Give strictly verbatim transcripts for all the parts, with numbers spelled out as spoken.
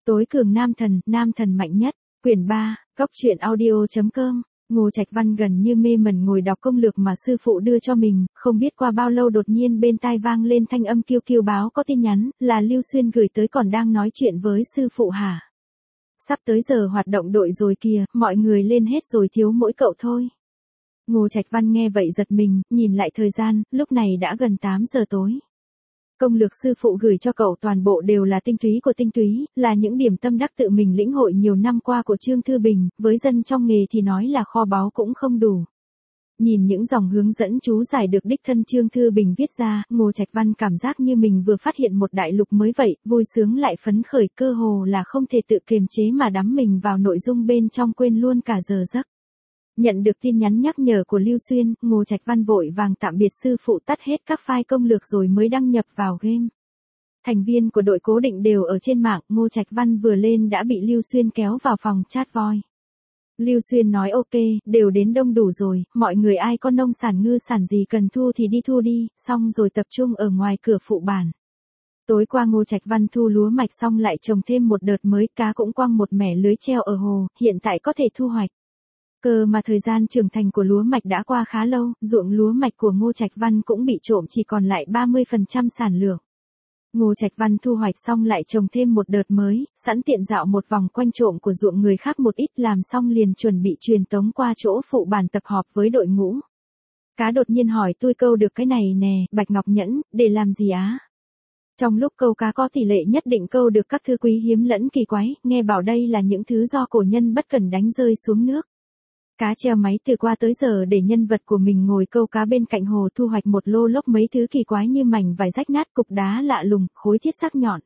Tối cường nam thần, nam thần mạnh nhất, quyển ba, góc truyện audio.com. Ngô Trạch Văn gần như mê mẩn ngồi đọc công lược mà sư phụ đưa cho mình, không biết qua bao lâu đột nhiên bên tai vang lên thanh âm kêu kêu báo có tin nhắn, là Lưu Xuyên gửi tới còn đang nói chuyện với sư phụ hả? Sắp tới giờ hoạt động đội rồi kìa, mọi người lên hết rồi thiếu mỗi cậu thôi. Ngô Trạch Văn nghe vậy giật mình, nhìn lại thời gian, lúc này đã gần tám giờ tối. Công lược sư phụ gửi cho cậu toàn bộ đều là tinh túy của tinh túy, là những điểm tâm đắc tự mình lĩnh hội nhiều năm qua của Trương Thư Bình, với dân trong nghề thì nói là kho báu cũng không đủ. Nhìn những dòng hướng dẫn chú giải được đích thân Trương Thư Bình viết ra, Ngô Trạch Văn cảm giác như mình vừa phát hiện một đại lục mới vậy, vui sướng lại phấn khởi, cơ hồ là không thể tự kiềm chế mà đắm mình vào nội dung bên trong, quên luôn cả giờ giấc. Nhận được tin nhắn nhắc nhở của Lưu Xuyên, Ngô Trạch Văn vội vàng tạm biệt sư phụ, tắt hết các file công lược rồi mới đăng nhập vào game. Thành viên của đội cố định đều ở trên mạng, Ngô Trạch Văn vừa lên đã bị Lưu Xuyên kéo vào phòng chat voice. Lưu Xuyên nói ok, đều đến đông đủ rồi, mọi người ai có nông sản ngư sản gì cần thu thì đi thu đi, xong rồi tập trung ở ngoài cửa phụ bản. Tối qua Ngô Trạch Văn thu lúa mạch xong lại trồng thêm một đợt mới, cá cũng quăng một mẻ lưới treo ở hồ, hiện tại có thể thu hoạch. Cơ mà thời gian trưởng thành của lúa mạch đã qua khá lâu, ruộng lúa mạch của Ngô Trạch Văn cũng bị trộm chỉ còn lại ba mươi phần trăm sản lượng. Ngô Trạch Văn thu hoạch xong lại trồng thêm một đợt mới, sẵn tiện dạo một vòng quanh trộm của ruộng người khác một ít, làm xong liền chuẩn bị truyền tống qua chỗ phụ bản tập họp với đội ngũ. Cá đột nhiên hỏi tôi câu được cái này nè, Bạch Ngọc Nhẫn, để làm gì á? Trong lúc câu cá có tỷ lệ nhất định câu được các thứ quý hiếm lẫn kỳ quái, nghe bảo đây là những thứ do cổ nhân bất cẩn đánh rơi xuống nước. Cá treo máy từ qua tới giờ để nhân vật của mình ngồi câu cá bên cạnh hồ, thu hoạch một lô lốc mấy thứ kỳ quái như mảnh vải rách nát, cục đá lạ lùng, khối thiết sắc nhọn.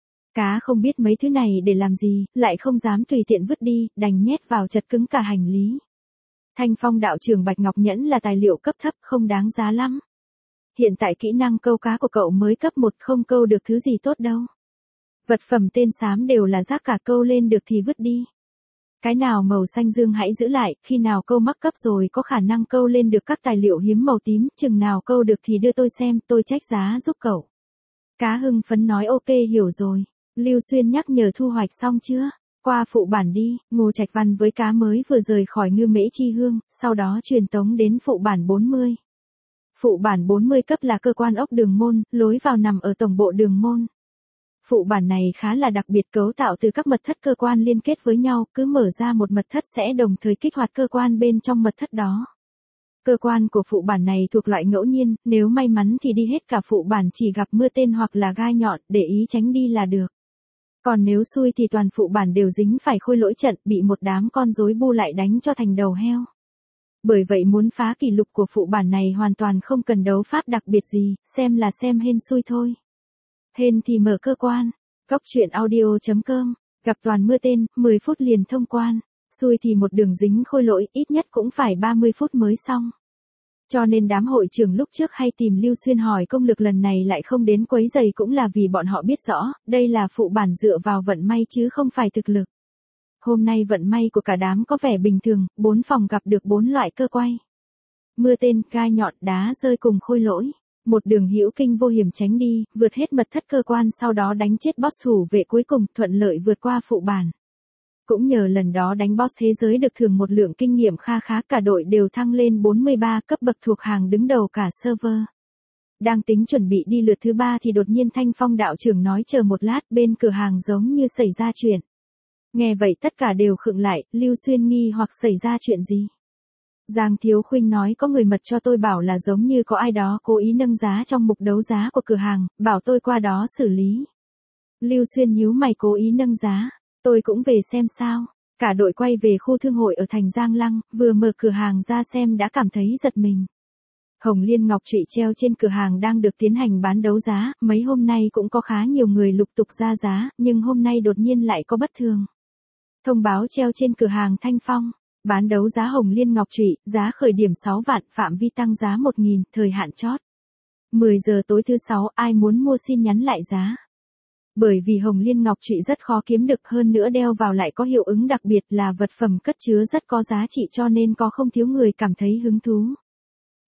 Cá không biết mấy thứ này để làm gì, lại không dám tùy tiện vứt đi, đành nhét vào chật cứng cả hành lý. Thanh Phong đạo trưởng Bạch Ngọc Nhẫn là tài liệu cấp thấp, không đáng giá lắm. Hiện tại kỹ năng câu cá của cậu mới cấp một, không câu được thứ gì tốt đâu. Vật phẩm tên xám đều là rác cả, câu lên được thì vứt đi. Cái nào màu xanh dương hãy giữ lại, khi nào câu mắc cấp rồi có khả năng câu lên được các tài liệu hiếm màu tím, chừng nào câu được thì đưa tôi xem, tôi trách giá giúp cậu. Cá hưng phấn nói ok hiểu rồi. Lưu Xuyên nhắc nhở thu hoạch xong chưa? Qua phụ bản đi. Ngô Trạch Văn với cá mới vừa rời khỏi Ngư Mễ Chi Hương, sau đó truyền tống đến phụ bản bốn mươi. Phụ bản bốn mươi cấp là cơ quan ốc Đường Môn, lối vào nằm ở tổng bộ Đường Môn. Phụ bản này khá là đặc biệt, cấu tạo từ các mật thất cơ quan liên kết với nhau, cứ mở ra một mật thất sẽ đồng thời kích hoạt cơ quan bên trong mật thất đó. Cơ quan của phụ bản này thuộc loại ngẫu nhiên, nếu may mắn thì đi hết cả phụ bản chỉ gặp mưa tên hoặc là gai nhọn, để ý tránh đi là được. Còn nếu xui thì toàn phụ bản đều dính phải khôi lỗi trận, bị một đám con rối bu lại đánh cho thành đầu heo. Bởi vậy muốn phá kỷ lục của phụ bản này hoàn toàn không cần đấu pháp đặc biệt gì, xem là xem hên xui thôi. Hên thì mở cơ quan. Góc truyện audio.com. Gặp toàn mưa tên, mười phút liền thông quan. Xui thì một đường dính khôi lỗi, ít nhất cũng phải ba mươi phút mới xong. Cho nên đám hội trưởng lúc trước hay tìm Lưu Xuyên hỏi công lực lần này lại không đến quấy giày, cũng là vì bọn họ biết rõ, đây là phụ bản dựa vào vận may chứ không phải thực lực. Hôm nay vận may của cả đám có vẻ bình thường, bốn phòng gặp được bốn loại cơ quay. Mưa tên, gai nhọn, đá rơi cùng khôi lỗi. Một đường hữu kinh vô hiểm tránh đi, vượt hết mật thất cơ quan, sau đó đánh chết boss thủ vệ cuối cùng, thuận lợi vượt qua phụ bản. Cũng nhờ lần đó đánh boss thế giới được thưởng một lượng kinh nghiệm kha khá, cả đội đều thăng lên bốn mươi ba cấp bậc, thuộc hàng đứng đầu cả server. Đang tính chuẩn bị đi lượt thứ ba thì đột nhiên Thanh Phong đạo trưởng nói chờ một lát, bên cửa hàng giống như xảy ra chuyện. Nghe vậy tất cả đều khựng lại, Lưu Xuyên nghi hoặc xảy ra chuyện gì? Giang Thiếu Khuynh nói có người mật cho tôi bảo là giống như có ai đó cố ý nâng giá trong mục đấu giá của cửa hàng, bảo tôi qua đó xử lý. Lưu Xuyên nhíu mày, cố ý nâng giá, tôi cũng về xem sao. Cả đội quay về khu thương hội ở thành Giang Lăng, vừa mở cửa hàng ra xem đã cảm thấy giật mình. Hồng Liên ngọc trụy treo trên cửa hàng đang được tiến hành bán đấu giá, mấy hôm nay cũng có khá nhiều người lục tục ra giá, nhưng hôm nay đột nhiên lại có bất thường. Thông báo treo trên cửa hàng Thanh Phong. Bán đấu giá Hồng Liên ngọc trụy, giá khởi điểm sáu vạn, phạm vi tăng giá một nghìn, thời hạn chót. mười giờ tối thứ sáu, ai muốn mua xin nhắn lại giá. Bởi vì Hồng Liên ngọc trụy rất khó kiếm được, hơn nữa đeo vào lại có hiệu ứng đặc biệt, là vật phẩm cất chứa rất có giá trị, cho nên có không thiếu người cảm thấy hứng thú.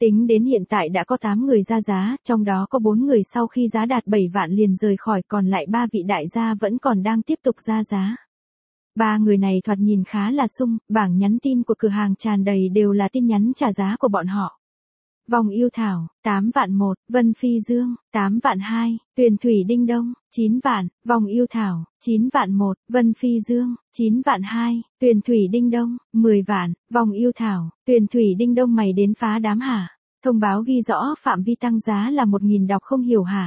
Tính đến hiện tại đã có tám người ra giá, trong đó có bốn người sau khi giá đạt bảy vạn liền rời khỏi, còn lại ba vị đại gia vẫn còn đang tiếp tục ra giá. Ba người này thoạt nhìn khá là sung, bảng nhắn tin của cửa hàng tràn đầy đều là tin nhắn trả giá của bọn họ. Vòng yêu thảo, tám vạn một, Vân Phi Dương, tám vạn hai, Tuyền Thủy Đinh Đông, chín vạn, Vòng yêu thảo, chín vạn một, Vân Phi Dương, chín vạn hai, Tuyền Thủy Đinh Đông, mười vạn, Vòng yêu thảo, Tuyền Thủy Đinh Đông mày đến phá đám hả? Thông báo ghi rõ phạm vi tăng giá là một nghìn đọc không hiểu hả?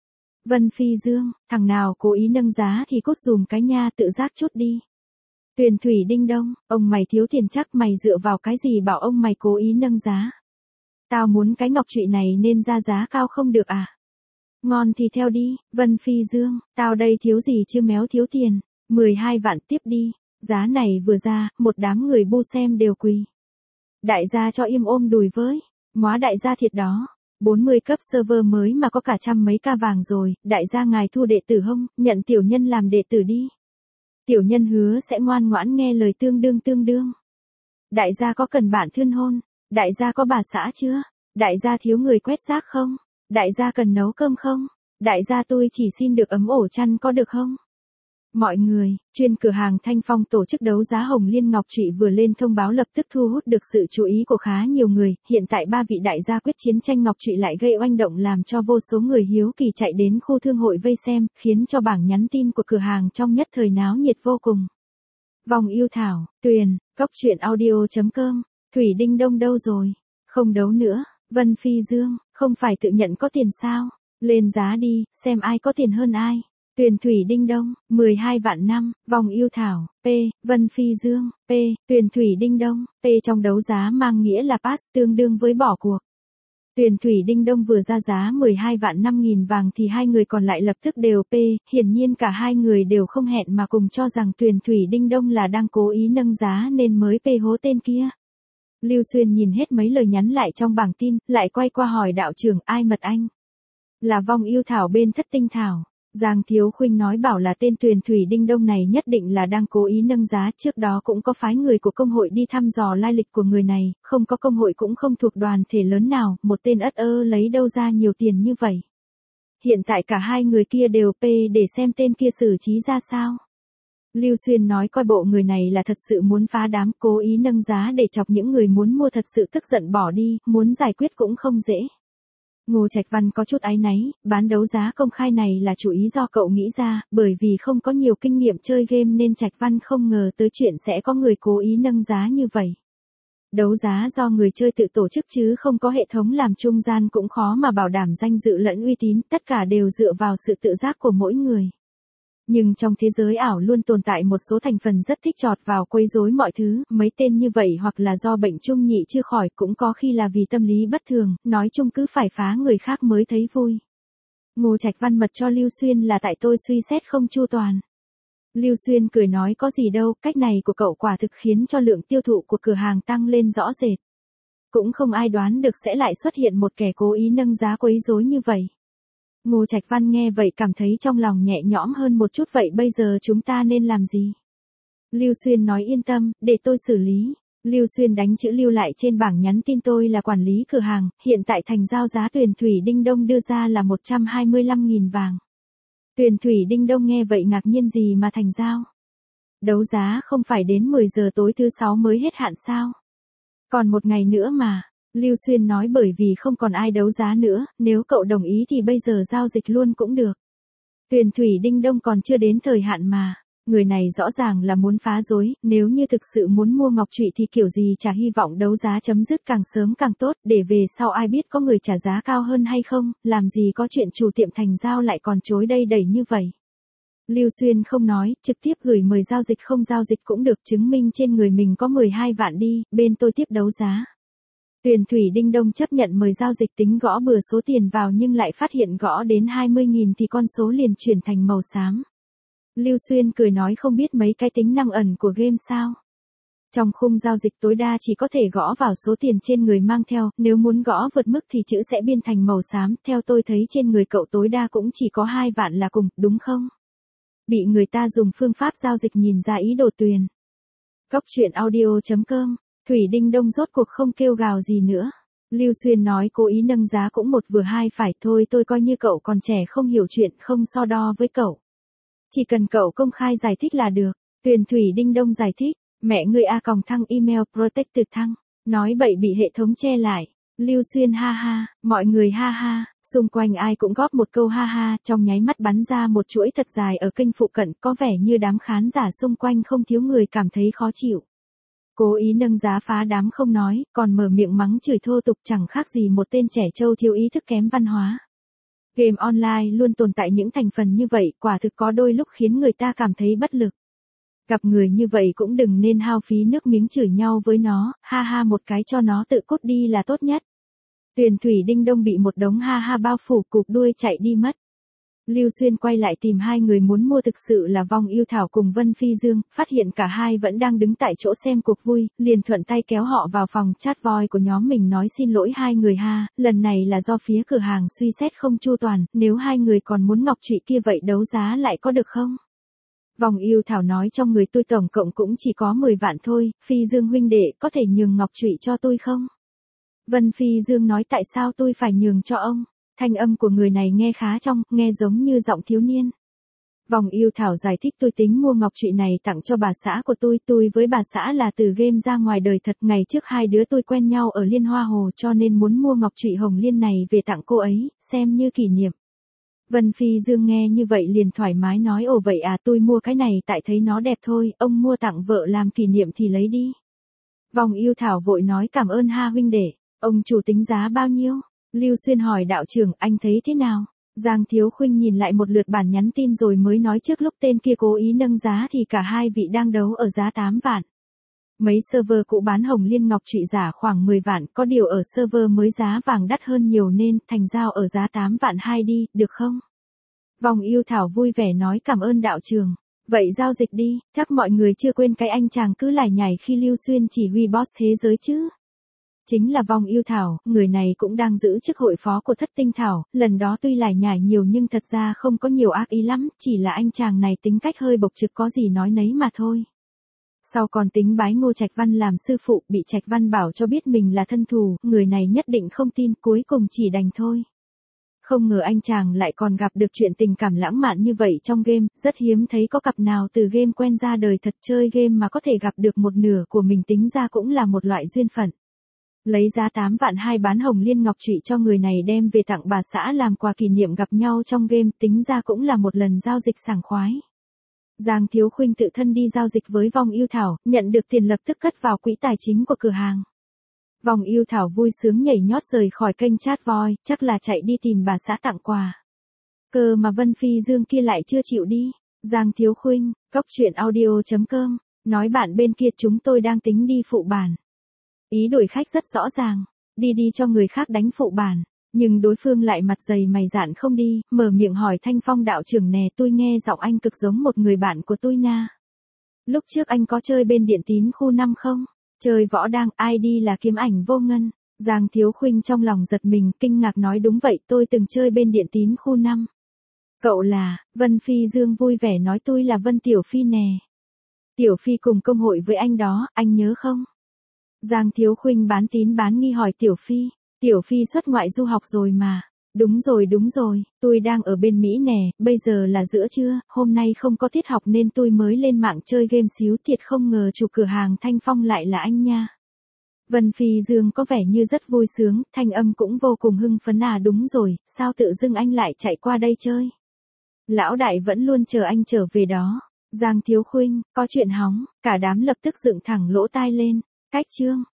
Vân Phi Dương, thằng nào cố ý nâng giá thì cút dùm cái nha, tự giác chút đi. Tuyền Thủy Đinh Đông, ông mày thiếu tiền chắc mày dựa vào cái gì bảo ông mày cố ý nâng giá? Tao muốn cái ngọc trụy này nên ra giá cao không được à? Ngon thì theo đi, Vân Phi Dương, tao đây thiếu gì chứ méo thiếu tiền, mười hai vạn tiếp đi, giá này vừa ra, một đám người bu xem đều quỳ. Đại gia cho im ôm đùi với, móa đại gia thiệt đó, bốn mươi cấp server mới mà có cả trăm mấy ca vàng rồi, đại gia ngài thu đệ tử hông, nhận tiểu nhân làm đệ tử đi. Tiểu nhân hứa sẽ ngoan ngoãn nghe lời tương đương tương đương. Đại gia có cần bạn thươn hôn? Đại gia có bà xã chưa? Đại gia thiếu người quét rác không? Đại gia cần nấu cơm không? Đại gia tôi chỉ xin được ấm ổ chăn có được không? Mọi người, chuyên cửa hàng Thanh Phong tổ chức đấu giá hồng liên ngọc trụy vừa lên thông báo lập tức thu hút được sự chú ý của khá nhiều người, hiện tại ba vị đại gia quyết chiến tranh ngọc trụy lại gây oanh động làm cho vô số người hiếu kỳ chạy đến khu thương hội vây xem, khiến cho bảng nhắn tin của cửa hàng trong nhất thời náo nhiệt vô cùng. Vòng yêu thảo, Tuyền, cốc truyện audio chấm com, Thủy Đinh Đông đâu rồi? Không đấu nữa, Vân Phi Dương, không phải tự nhận có tiền sao? Lên giá đi, xem ai có tiền hơn ai. Tuyền Thủy Đinh Đông, mười hai vạn năm, Vòng yêu thảo, P, Vân Phi Dương, P, Tuyền Thủy Đinh Đông, P trong đấu giá mang nghĩa là pass tương đương với bỏ cuộc. Tuyền Thủy Đinh Đông vừa ra giá mười hai vạn năm nghìn vàng thì hai người còn lại lập tức đều P, hiển nhiên cả hai người đều không hẹn mà cùng cho rằng Tuyền Thủy Đinh Đông là đang cố ý nâng giá nên mới P hố tên kia. Lưu Xuyên nhìn hết mấy lời nhắn lại trong bảng tin, lại quay qua hỏi đạo trưởng ai mật anh. Là Vong yêu thảo bên Thất Tinh Thảo. Giang Thiếu Khuynh nói bảo là tên Tuyền Thủy Đinh Đông này nhất định là đang cố ý nâng giá, trước đó cũng có phái người của công hội đi thăm dò lai lịch của người này, không có công hội cũng không thuộc đoàn thể lớn nào, một tên ất ơ lấy đâu ra nhiều tiền như vậy. Hiện tại cả hai người kia đều P để xem tên kia xử trí ra sao. Lưu Xuyên nói coi bộ người này là thật sự muốn phá đám, cố ý nâng giá để chọc những người muốn mua thật sự tức giận bỏ đi, muốn giải quyết cũng không dễ. Ngô Trạch Văn có chút áy náy, bán đấu giá công khai này là chủ ý do cậu nghĩ ra, bởi vì không có nhiều kinh nghiệm chơi game nên Trạch Văn không ngờ tới chuyện sẽ có người cố ý nâng giá như vậy. Đấu giá do người chơi tự tổ chức chứ không có hệ thống làm trung gian cũng khó mà bảo đảm danh dự lẫn uy tín, tất cả đều dựa vào sự tự giác của mỗi người. Nhưng trong thế giới ảo luôn tồn tại một số thành phần rất thích chọt vào quấy rối mọi thứ, mấy tên như vậy hoặc là do bệnh chung nhị chưa khỏi, cũng có khi là vì tâm lý bất thường, nói chung cứ phải phá người khác mới thấy vui. Ngô Trạch Văn mật cho Lưu Xuyên là tại tôi suy xét không chu toàn. Lưu Xuyên cười nói có gì đâu, cách này của cậu quả thực khiến cho lượng tiêu thụ của cửa hàng tăng lên rõ rệt. Cũng không ai đoán được sẽ lại xuất hiện một kẻ cố ý nâng giá quấy rối như vậy. Ngô Trạch Văn nghe vậy cảm thấy trong lòng nhẹ nhõm hơn một chút, vậy bây giờ chúng ta nên làm gì? Lưu Xuyên nói yên tâm, để tôi xử lý. Lưu Xuyên đánh chữ lưu lại trên bảng nhắn tin tôi là quản lý cửa hàng, hiện tại thành giao giá Tuyền Thủy Đinh Đông đưa ra là một trăm hai mươi lăm nghìn vàng. Tuyền Thủy Đinh Đông nghe vậy ngạc nhiên gì mà thành giao? Đấu giá không phải đến mười giờ tối thứ sáu mới hết hạn sao? Còn một ngày nữa mà. Lưu Xuyên nói bởi vì không còn ai đấu giá nữa, nếu cậu đồng ý thì bây giờ giao dịch luôn cũng được. Tuyền Thủy Đinh Đông còn chưa đến thời hạn mà. Người này rõ ràng là muốn phá rối, nếu như thực sự muốn mua ngọc trụy thì kiểu gì chả hy vọng đấu giá chấm dứt càng sớm càng tốt, để về sau ai biết có người trả giá cao hơn hay không, làm gì có chuyện chủ tiệm thành giao lại còn chối đây đẩy như vậy. Lưu Xuyên không nói, trực tiếp gửi mời giao dịch không giao dịch cũng được, chứng minh trên người mình có mười hai vạn đi, bên tôi tiếp đấu giá. Tuyền Thủy Đinh Đông chấp nhận mời giao dịch, tính gõ bừa số tiền vào nhưng lại phát hiện gõ đến hai mươi nghìn thì con số liền chuyển thành màu xám. Lưu Xuyên cười nói không biết mấy cái tính năng ẩn của game sao. Trong khung giao dịch tối đa chỉ có thể gõ vào số tiền trên người mang theo, nếu muốn gõ vượt mức thì chữ sẽ biên thành màu xám, theo tôi thấy trên người cậu tối đa cũng chỉ có hai vạn là cùng, đúng không? Bị người ta dùng phương pháp giao dịch nhìn ra ý đồ Tuyền. Cốc truyện audio chấm com, Thủy Đinh Đông rốt cuộc không kêu gào gì nữa. Lưu Xuyên nói cố ý nâng giá cũng một vừa hai phải thôi, tôi coi như cậu còn trẻ không hiểu chuyện, không so đo với cậu. Chỉ cần cậu công khai giải thích là được. Tuyền Thủy Đinh Đông giải thích, mẹ người A còng thăng email protected thăng, nói bậy bị hệ thống che lại. Lưu Xuyên ha ha, mọi người ha ha, xung quanh ai cũng góp một câu ha ha, trong nháy mắt bắn ra một chuỗi thật dài ở kênh phụ cận, có vẻ như đám khán giả xung quanh không thiếu người cảm thấy khó chịu. Cố ý nâng giá phá đám không nói, còn mở miệng mắng chửi thô tục chẳng khác gì một tên trẻ trâu thiếu ý thức kém văn hóa. Game online luôn tồn tại những thành phần như vậy, quả thực có đôi lúc khiến người ta cảm thấy bất lực. Gặp người như vậy cũng đừng nên hao phí nước miếng chửi nhau với nó, ha ha một cái cho nó tự cút đi là tốt nhất. Tuyền Thủy Đinh Đông bị một đống ha ha bao phủ, cụp đuôi chạy đi mất. Lưu Xuyên quay lại tìm hai người muốn mua, thực sự là Vong Yêu Thảo cùng Vân Phi Dương, phát hiện cả hai vẫn đang đứng tại chỗ xem cuộc vui, liền thuận tay kéo họ vào phòng chat voice của nhóm mình nói xin lỗi hai người ha, lần này là do phía cửa hàng suy xét không chu toàn, nếu hai người còn muốn ngọc trụy kia vậy đấu giá lại có được không? Vong Yêu Thảo nói trong người tôi tổng cộng cũng chỉ có mười vạn thôi, Phi Dương huynh đệ có thể nhường ngọc trụy cho tôi không? Vân Phi Dương nói tại sao tôi phải nhường cho ông? Thanh âm của người này nghe khá trong, nghe giống như giọng thiếu niên. Vong Yêu Thảo giải thích tôi tính mua ngọc trụy này tặng cho bà xã của tôi, tôi với bà xã là từ game ra ngoài đời thật, ngày trước hai đứa tôi quen nhau ở Liên Hoa Hồ cho nên muốn mua ngọc trụy hồng liên này về tặng cô ấy, xem như kỷ niệm. Vân Phi Dương nghe như vậy liền thoải mái nói ồ vậy à, tôi mua cái này tại thấy nó đẹp thôi, ông mua tặng vợ làm kỷ niệm thì lấy đi. Vong Yêu Thảo vội nói cảm ơn ha huynh đệ, ông chủ tính giá bao nhiêu? Lưu Xuyên hỏi đạo trưởng anh thấy thế nào? Giang Thiếu Khuynh nhìn lại một lượt bản nhắn tin rồi mới nói trước lúc tên kia cố ý nâng giá thì cả hai vị đang đấu ở giá tám vạn. Mấy server cũ bán hồng liên ngọc trụy giả khoảng mười vạn, có điều ở server mới giá vàng đắt hơn nhiều nên thành giao ở giá tám vạn hai đi, được không? Vong Yêu Thảo vui vẻ nói cảm ơn đạo trưởng. Vậy giao dịch đi, chắc mọi người chưa quên cái anh chàng cứ lải nhải khi Lưu Xuyên chỉ huy boss thế giới chứ. Chính là Vong Yêu Thảo, người này cũng đang giữ chức hội phó của Thất Tinh Thảo, lần đó tuy lải nhải nhiều nhưng thật ra không có nhiều ác ý lắm, chỉ là anh chàng này tính cách hơi bộc trực có gì nói nấy mà thôi. Sau còn tính bái Ngô Trạch Văn làm sư phụ, bị Trạch Văn bảo cho biết mình là thân thù, người này nhất định không tin, cuối cùng chỉ đành thôi. Không ngờ anh chàng lại còn gặp được chuyện tình cảm lãng mạn như vậy trong game, rất hiếm thấy có cặp nào từ game quen ra đời thật, chơi game mà có thể gặp được một nửa của mình tính ra cũng là một loại duyên phận. Lấy giá tám vạn hai bán hồng liên ngọc trụy cho người này đem về tặng bà xã làm quà kỷ niệm gặp nhau trong game, tính ra cũng là một lần giao dịch sảng khoái. Giang Thiếu Khuynh tự thân đi giao dịch với Vong Yêu Thảo, nhận được tiền lập tức cất vào quỹ tài chính của cửa hàng. Vong Yêu Thảo vui sướng nhảy nhót rời khỏi kênh chat voice, chắc là chạy đi tìm bà xã tặng quà. Cơ mà Vân Phi Dương kia lại chưa chịu đi. Giang Thiếu Khuynh, cóc truyện audio chấm com, nói bạn bên kia chúng tôi đang tính đi phụ bản. Ý đổi khách rất rõ ràng, đi đi cho người khác đánh phụ bản, nhưng đối phương lại mặt dày mày dạn không đi, mở miệng hỏi Thanh Phong đạo trưởng nè, tôi nghe giọng anh cực giống một người bạn của tôi na. Lúc trước anh có chơi bên Điện Tín khu năm không? Chơi võ đang, i đê là Kiếm Ảnh Vô Ngân. Giang Thiếu Khuynh trong lòng giật mình, kinh ngạc nói đúng vậy, tôi từng chơi bên Điện Tín khu năm. Cậu là? Vân Phi Dương vui vẻ nói tôi là Vân Tiểu Phi nè. Tiểu Phi cùng công hội với anh đó, anh nhớ không? Giang Thiếu Khuynh bán tín bán nghi hỏi Tiểu Phi, Tiểu Phi xuất ngoại du học rồi mà. Đúng rồi đúng rồi, tôi đang ở bên Mỹ nè, bây giờ là giữa trưa, hôm nay không có tiết học nên tôi mới lên mạng chơi game xíu, thiệt không ngờ chủ cửa hàng Thanh Phong lại là anh nha. Vân Phi Dương có vẻ như rất vui sướng, thanh âm cũng vô cùng hưng phấn à đúng rồi, sao tự dưng anh lại chạy qua đây chơi? Lão đại vẫn luôn chờ anh trở về đó. Giang Thiếu Khuynh, có chuyện hóng, cả đám lập tức dựng thẳng lỗ tai lên. Cách chương